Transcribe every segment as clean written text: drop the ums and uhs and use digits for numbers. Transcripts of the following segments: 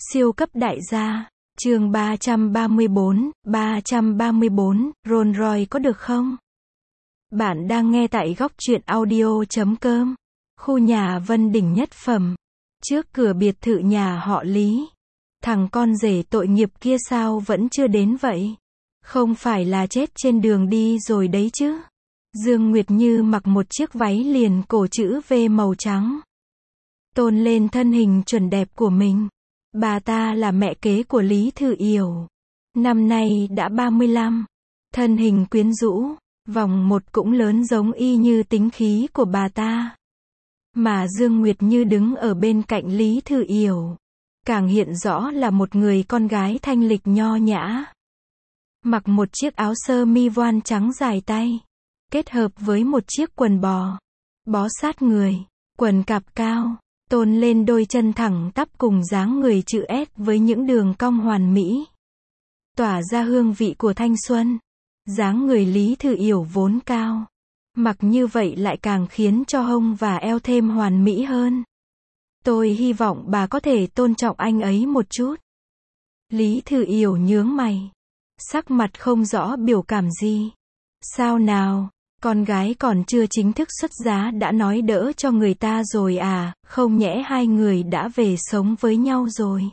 Siêu cấp đại gia. Chương 334, Rolls Royce có được không? Bạn đang nghe tại góc truyện audio.com. Khu nhà Vân Đỉnh nhất phẩm. Trước cửa biệt thự nhà họ Lý. Thằng con rể tội nghiệp kia sao vẫn chưa đến vậy? Không phải là chết trên đường đi rồi đấy chứ? Dương Nguyệt Như mặc một chiếc váy liền cổ chữ V màu trắng. Tôn lên thân hình chuẩn đẹp của mình. Bà ta là mẹ kế của Lý Thư Yểu. Năm nay đã 35. Thân hình quyến rũ, vòng một cũng lớn giống y như tính khí của bà ta. Mà Dương Nguyệt Như đứng ở bên cạnh Lý Thư Yểu, càng hiện rõ là một người con gái thanh lịch nho nhã. Mặc một chiếc áo sơ mi voan trắng dài tay, kết hợp với một chiếc quần bó sát người, quần cạp cao, tôn lên đôi chân thẳng tắp cùng dáng người chữ S với những đường cong hoàn mỹ, tỏa ra hương vị của thanh xuân. Dáng người Lý Thư Yểu vốn cao, mặc như vậy lại càng khiến cho hông và eo thêm hoàn mỹ hơn. Tôi hy vọng bà có thể tôn trọng anh ấy một chút. Lý Thư Yểu nhướng mày, sắc mặt không rõ biểu cảm gì. Sao nào, con gái còn chưa chính thức xuất giá đã nói đỡ cho người ta rồi à, không nhẽ hai người đã về sống với nhau rồi?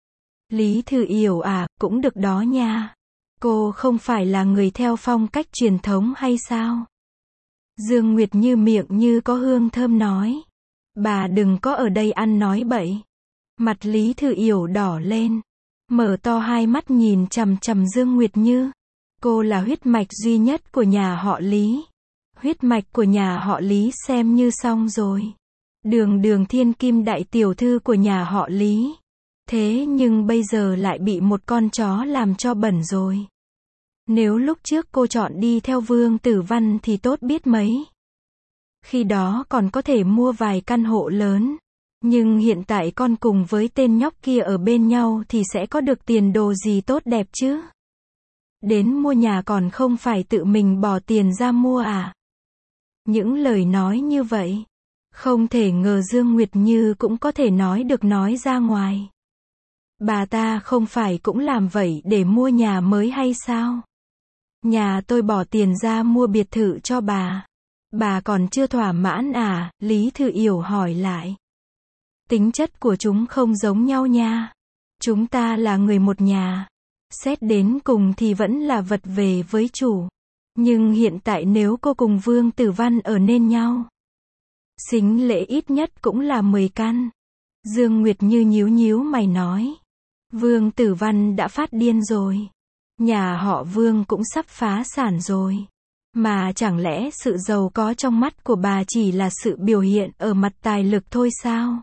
Lý Thư Yểu à, cũng được đó nha. Cô không phải là người theo phong cách truyền thống hay sao? Dương Nguyệt Như miệng như có hương thơm nói. Bà đừng có ở đây ăn nói bậy. Mặt Lý Thư Yểu đỏ lên, mở to hai mắt nhìn chằm chằm Dương Nguyệt Như. Cô là huyết mạch duy nhất của nhà họ Lý. Huyết mạch của nhà họ Lý xem như xong rồi. Đường thiên kim đại tiểu thư của nhà họ Lý. Thế nhưng bây giờ lại bị một con chó làm cho bẩn rồi. Nếu lúc trước cô chọn đi theo Vương Tử Văn thì tốt biết mấy. Khi đó còn có thể mua vài căn hộ lớn. Nhưng hiện tại con cùng với tên nhóc kia ở bên nhau thì sẽ có được tiền đồ gì tốt đẹp chứ? Đến mua nhà còn không phải tự mình bỏ tiền ra mua à? Những lời nói như vậy, không thể ngờ Dương Nguyệt Như cũng có thể nói được nói ra ngoài. Bà ta không phải cũng làm vậy để mua nhà mới hay sao? Nhà tôi bỏ tiền ra mua biệt thự cho bà còn chưa thỏa mãn à? Lý Thư Yểu hỏi lại. Tính chất của chúng không giống nhau nha. Chúng ta là người một nhà. Xét đến cùng thì vẫn là vật về với chủ. Nhưng hiện tại nếu cô cùng Vương Tử Văn ở nên nhau, sính lễ ít nhất cũng là 10 căn. Dương Nguyệt Như nhíu mày nói. Vương Tử Văn đã phát điên rồi. Nhà họ Vương cũng sắp phá sản rồi. Mà chẳng lẽ sự giàu có trong mắt của bà chỉ là sự biểu hiện ở mặt tài lực thôi sao?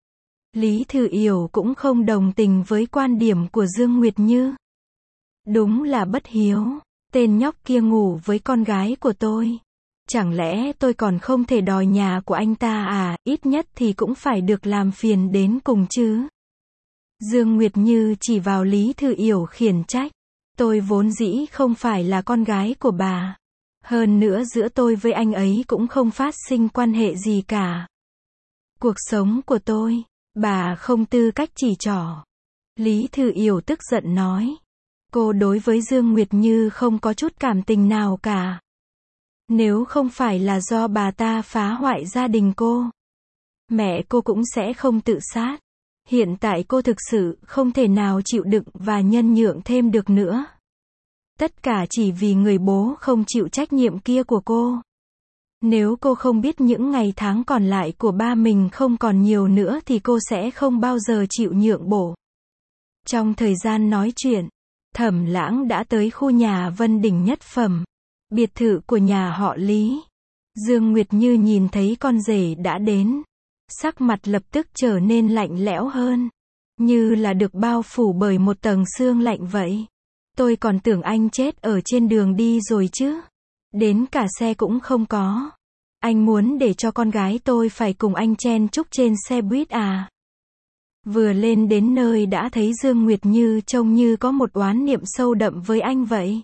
Lý Thư Yểu cũng không đồng tình với quan điểm của Dương Nguyệt Như. Đúng là bất hiếu. Tên nhóc kia ngủ với con gái của tôi. Chẳng lẽ tôi còn không thể đòi nhà của anh ta à, ít nhất thì cũng phải được làm phiền đến cùng chứ. Dương Nguyệt Như chỉ vào Lý Thư Yểu khiển trách. Tôi vốn dĩ không phải là con gái của bà. Hơn nữa giữa tôi với anh ấy cũng không phát sinh quan hệ gì cả. Cuộc sống của tôi, bà không tư cách chỉ trỏ. Lý Thư Yểu tức giận nói. Cô đối với Dương Nguyệt Như không có chút cảm tình nào cả. Nếu không phải là do bà ta phá hoại gia đình cô, mẹ cô cũng sẽ không tự sát. Hiện tại cô thực sự không thể nào chịu đựng và nhân nhượng thêm được nữa. Tất cả chỉ vì người bố không chịu trách nhiệm kia của cô. Nếu cô không biết những ngày tháng còn lại của ba mình không còn nhiều nữa thì cô sẽ không bao giờ chịu nhượng bộ. Trong thời gian nói chuyện, Thẩm Lãng đã tới khu nhà Vân Đỉnh nhất phẩm, biệt thự của nhà họ Lý. Dương Nguyệt Như nhìn thấy con rể đã đến, sắc mặt lập tức trở nên lạnh lẽo hơn, như là được bao phủ bởi một tầng sương lạnh vậy. Tôi còn tưởng anh chết ở trên đường đi rồi chứ. Đến cả xe cũng không có. Anh muốn để cho con gái tôi phải cùng anh chen chúc trên xe buýt à? Vừa lên đến nơi đã thấy Dương Nguyệt Như trông như có một oán niệm sâu đậm với anh vậy.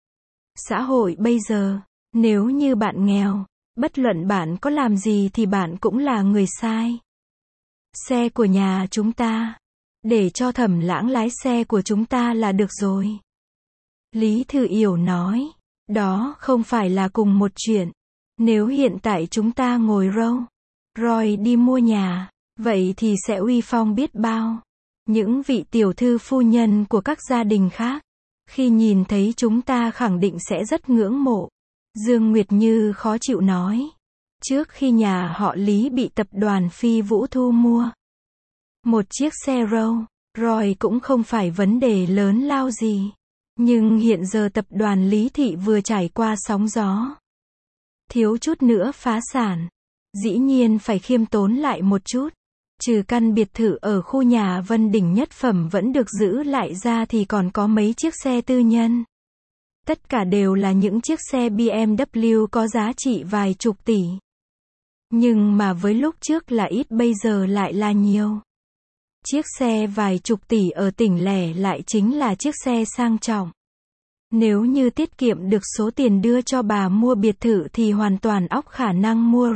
Xã hội bây giờ, nếu như bạn nghèo, bất luận bạn có làm gì thì bạn cũng là người sai. Xe của nhà chúng ta để cho Thẩm Lãng lái xe của chúng ta là được rồi. Lý Thư Yểu nói, đó không phải là cùng một chuyện. Nếu hiện tại chúng ta ngồi Roy đi mua nhà, vậy thì sẽ uy phong biết bao. Những vị tiểu thư phu nhân của các gia đình khác, khi nhìn thấy chúng ta khẳng định sẽ rất ngưỡng mộ. Dương Nguyệt Như khó chịu nói. Trước khi nhà họ Lý bị tập đoàn Phi Vũ thu mua, một chiếc xe Roy cũng không phải vấn đề lớn lao gì. Nhưng hiện giờ tập đoàn Lý Thị vừa trải qua sóng gió, thiếu chút nữa phá sản. Dĩ nhiên phải khiêm tốn lại một chút. Trừ căn biệt thự ở khu nhà Vân Đỉnh nhất phẩm vẫn được giữ lại ra thì còn có mấy chiếc xe tư nhân. Tất cả đều là những chiếc xe BMW có giá trị vài chục tỷ. Nhưng mà với lúc trước là ít bây giờ lại là nhiều. Chiếc xe vài chục tỷ ở tỉnh lẻ lại chính là chiếc xe sang trọng. Nếu như tiết kiệm được số tiền đưa cho bà mua biệt thự thì hoàn toàn óc khả năng mua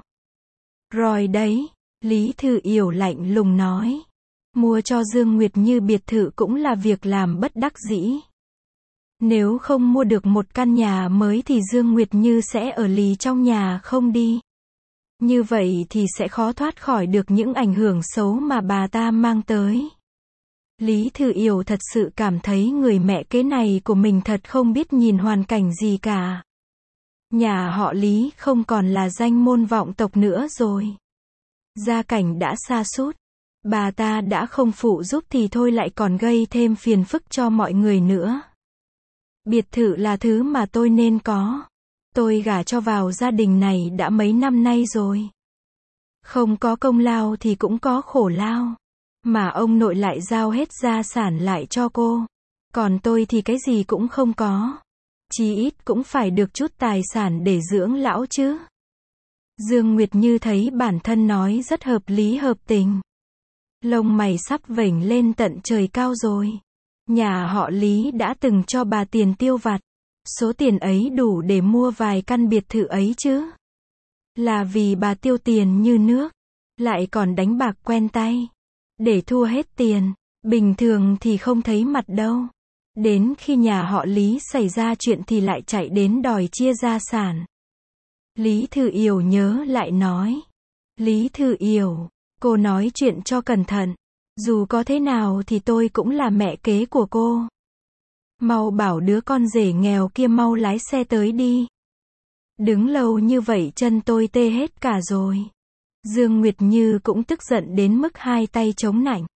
Roy đấy. Lý Thư Yểu lạnh lùng nói. Mua cho Dương Nguyệt Như biệt thự cũng là việc làm bất đắc dĩ. Nếu không mua được một căn nhà mới thì Dương Nguyệt Như sẽ ở lì trong nhà không đi. Như vậy thì sẽ khó thoát khỏi được những ảnh hưởng xấu mà bà ta mang tới. Lý Thư Yểu thật sự cảm thấy người mẹ kế này của mình thật không biết nhìn hoàn cảnh gì cả. Nhà họ Lý không còn là danh môn vọng tộc nữa rồi. Gia cảnh đã sa sút. Bà ta đã không phụ giúp thì thôi lại còn gây thêm phiền phức cho mọi người nữa. Biệt thự là thứ mà tôi nên có. Tôi gả cho vào gia đình này đã mấy năm nay rồi. Không có công lao thì cũng có khổ lao. Mà ông nội lại giao hết gia sản lại cho cô. Còn tôi thì cái gì cũng không có. Chí ít cũng phải được chút tài sản để dưỡng lão chứ. Dương Nguyệt Như thấy bản thân nói rất hợp lý hợp tình. Lông mày sắp vểnh lên tận trời cao rồi. Nhà họ Lý đã từng cho bà tiền tiêu vặt. Số tiền ấy đủ để mua vài căn biệt thự ấy chứ. Là vì bà tiêu tiền như nước. Lại còn đánh bạc quen tay. Để thua hết tiền. Bình thường thì không thấy mặt đâu. Đến khi nhà họ Lý xảy ra chuyện thì lại chạy đến đòi chia gia sản. Lý Thư Yểu nhớ lại nói. Lý Thư Yểu, cô nói chuyện cho cẩn thận. Dù có thế nào thì tôi cũng là mẹ kế của cô. Mau bảo đứa con rể nghèo kia mau lái xe tới đi. Đứng lâu như vậy chân tôi tê hết cả rồi. Dương Nguyệt Như cũng tức giận đến mức hai tay chống nạnh.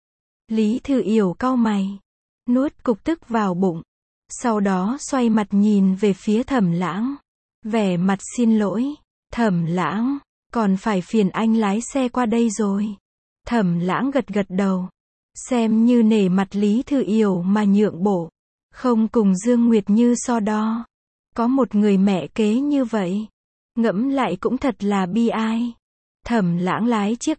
Lý Thư Yểu cau mày, nuốt cục tức vào bụng. Sau đó xoay mặt nhìn về phía Thẩm Lãng. Vẻ mặt xin lỗi. Thẩm Lãng, còn phải phiền anh lái xe qua đây rồi. Thẩm Lãng gật gật đầu. Xem như nể mặt Lý Thư Yểu mà nhượng bộ. Không cùng Dương Nguyệt Như so đo. Có một người mẹ kế như vậy. Ngẫm lại cũng thật là bi ai. Thẩm Lãng lái chiếc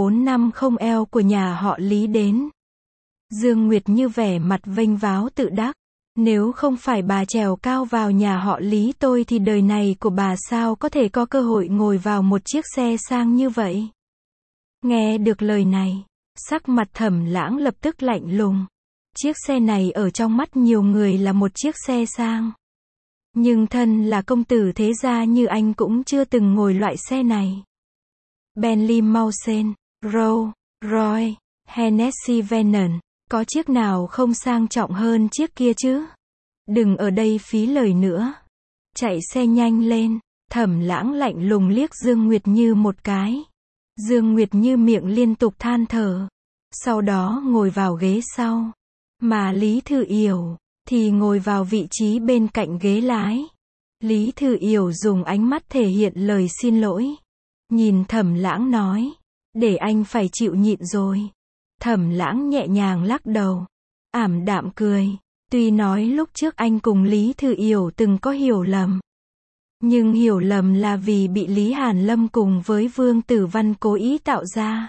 S450L của nhà họ Lý đến. Dương Nguyệt Như vẻ mặt vênh váo tự đắc. Nếu không phải bà trèo cao vào nhà họ Lý tôi thì đời này của bà sao có thể có cơ hội ngồi vào một chiếc xe sang như vậy. Nghe được lời này, sắc mặt Thẩm Lãng lập tức lạnh lùng. Chiếc xe này ở trong mắt nhiều người là một chiếc xe sang. Nhưng thân là công tử thế gia như anh cũng chưa từng ngồi loại xe này. Bentley Mulsanne, Rolls-Royce, Hennessy Venom, có chiếc nào không sang trọng hơn chiếc kia chứ? Đừng ở đây phí lời nữa. Chạy xe nhanh lên. Thẩm Lãng lạnh lùng liếc Dương Nguyệt Như một cái. Dương Nguyệt Như miệng liên tục than thở. Sau đó ngồi vào ghế sau. Mà Lý Thư Yểu thì ngồi vào vị trí bên cạnh ghế lái. Lý Thư Yểu dùng ánh mắt thể hiện lời xin lỗi. Nhìn Thẩm Lãng nói. Để anh phải chịu nhịn rồi. Thẩm Lãng nhẹ nhàng lắc đầu. Ảm đạm cười. Tuy nói lúc trước anh cùng Lý Thư Yểu từng có hiểu lầm. Nhưng hiểu lầm là vì bị Lý Hàn Lâm cùng với Vương Tử Văn cố ý tạo ra.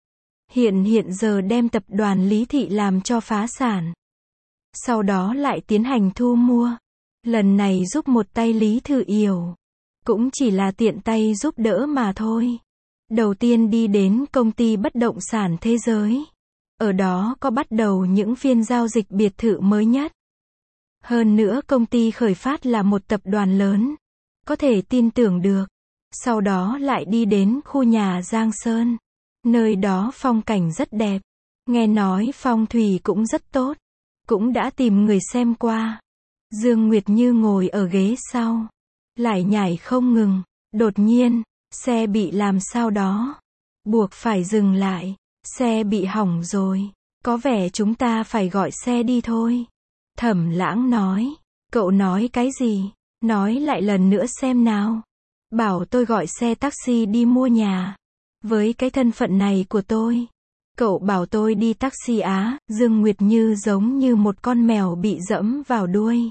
Hiện giờ đem tập đoàn Lý Thị làm cho phá sản. Sau đó lại tiến hành thu mua. Lần này giúp một tay Lý Thư Yểu. Cũng chỉ là tiện tay giúp đỡ mà thôi. Đầu tiên đi đến công ty bất động sản thế giới. Ở đó có bắt đầu những phiên giao dịch biệt thự mới nhất. Hơn nữa công ty khởi phát là một tập đoàn lớn. Có thể tin tưởng được. Sau đó lại đi đến khu nhà Giang Sơn. Nơi đó phong cảnh rất đẹp. Nghe nói phong thủy cũng rất tốt. Cũng đã tìm người xem qua. Dương Nguyệt Như ngồi ở ghế sau. Lại nhảy không ngừng. Đột nhiên, xe bị làm sao đó. Buộc phải dừng lại. Xe bị hỏng rồi. Có vẻ chúng ta phải gọi xe đi thôi. Thẩm Lãng nói. Cậu nói cái gì? Nói lại lần nữa xem nào. Bảo tôi gọi xe taxi đi mua nhà. Với cái thân phận này của tôi. Cậu bảo tôi đi taxi á? Dương Nguyệt Như giống như một con mèo bị dẫm vào đuôi.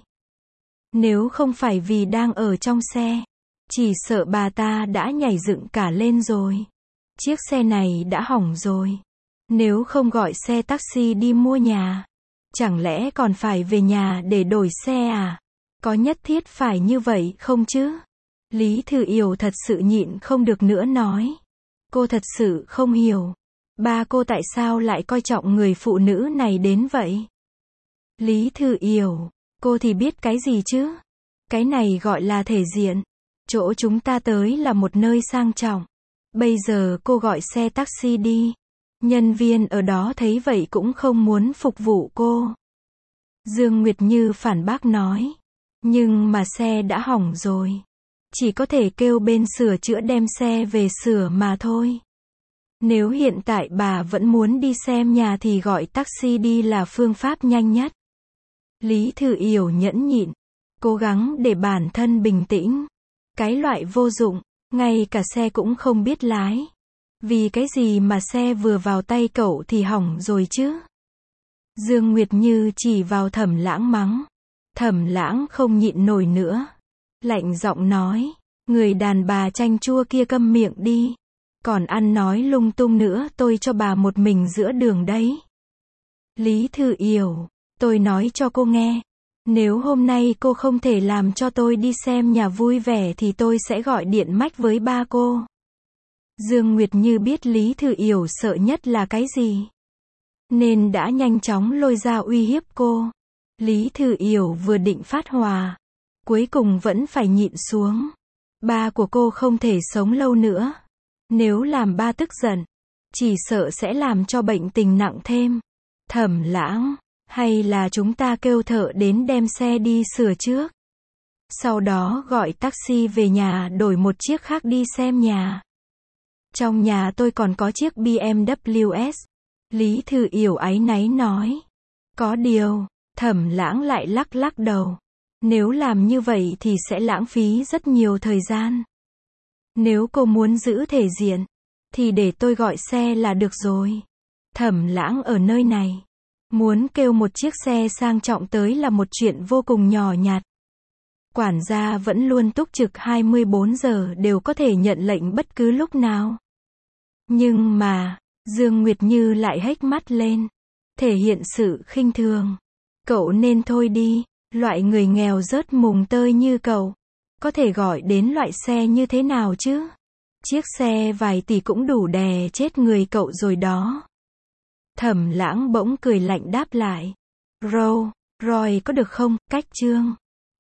Nếu không phải vì đang ở trong xe, chỉ sợ bà ta đã nhảy dựng cả lên rồi. Chiếc xe này đã hỏng rồi. Nếu không gọi xe taxi đi mua nhà, chẳng lẽ còn phải về nhà để đổi xe à? Có nhất thiết phải như vậy không chứ? Lý Thư Yểu thật sự nhịn không được nữa nói. Cô thật sự không hiểu. Ba cô tại sao lại coi trọng người phụ nữ này đến vậy? Lý Thư Yểu, cô thì biết cái gì chứ? Cái này gọi là thể diện. Chỗ chúng ta tới là một nơi sang trọng. Bây giờ cô gọi xe taxi đi. Nhân viên ở đó thấy vậy cũng không muốn phục vụ cô. Dương Nguyệt Như phản bác nói. Nhưng mà xe đã hỏng rồi. Chỉ có thể kêu bên sửa chữa đem xe về sửa mà thôi. Nếu hiện tại bà vẫn muốn đi xem nhà thì gọi taxi đi là phương pháp nhanh nhất. Lý Thư Yểu nhẫn nhịn. Cố gắng để bản thân bình tĩnh. Cái loại vô dụng, ngay cả xe cũng không biết lái. Vì cái gì mà xe vừa vào tay cậu thì hỏng rồi chứ? Dương Nguyệt Như chỉ vào Thẩm Lãng mắng. Thẩm Lãng không nhịn nổi nữa. Lạnh giọng nói, người đàn bà chanh chua kia câm miệng đi. Còn ăn nói lung tung nữa tôi cho bà một mình giữa đường đấy. Lý Thư Yểu, tôi nói cho cô nghe. Nếu hôm nay cô không thể làm cho tôi đi xem nhà vui vẻ thì tôi sẽ gọi điện mách với ba cô. Dương Nguyệt Như biết Lý Thư Yểu sợ nhất là cái gì, nên đã nhanh chóng lôi ra uy hiếp cô. Lý Thư Yểu vừa định phát hỏa, cuối cùng vẫn phải nhịn xuống. Ba của cô không thể sống lâu nữa. Nếu làm ba tức giận, chỉ sợ sẽ làm cho bệnh tình nặng thêm. Thẩm Lãng, hay là chúng ta kêu thợ đến đem xe đi sửa trước. Sau đó gọi taxi về nhà đổi một chiếc khác đi xem nhà. Trong nhà tôi còn có chiếc BMW S. Lý Thư Yểu áy náy nói. Có điều, Thẩm Lãng lại lắc lắc đầu. Nếu làm như vậy thì sẽ lãng phí rất nhiều thời gian. Nếu cô muốn giữ thể diện, thì để tôi gọi xe là được rồi. Thẩm Lãng ở nơi này. Muốn kêu một chiếc xe sang trọng tới là một chuyện vô cùng nhỏ nhặt. Quản gia vẫn luôn túc trực 24 giờ đều có thể nhận lệnh bất cứ lúc nào. Nhưng mà, Dương Nguyệt Như lại hếch mắt lên. Thể hiện sự khinh thường. Cậu nên thôi đi, loại người nghèo rớt mùng tơi như cậu. Có thể gọi đến loại xe như thế nào chứ? Chiếc xe vài tỷ cũng đủ đè chết người cậu rồi đó. Thẩm Lãng bỗng cười lạnh đáp lại. Rồi có được không, cách chương.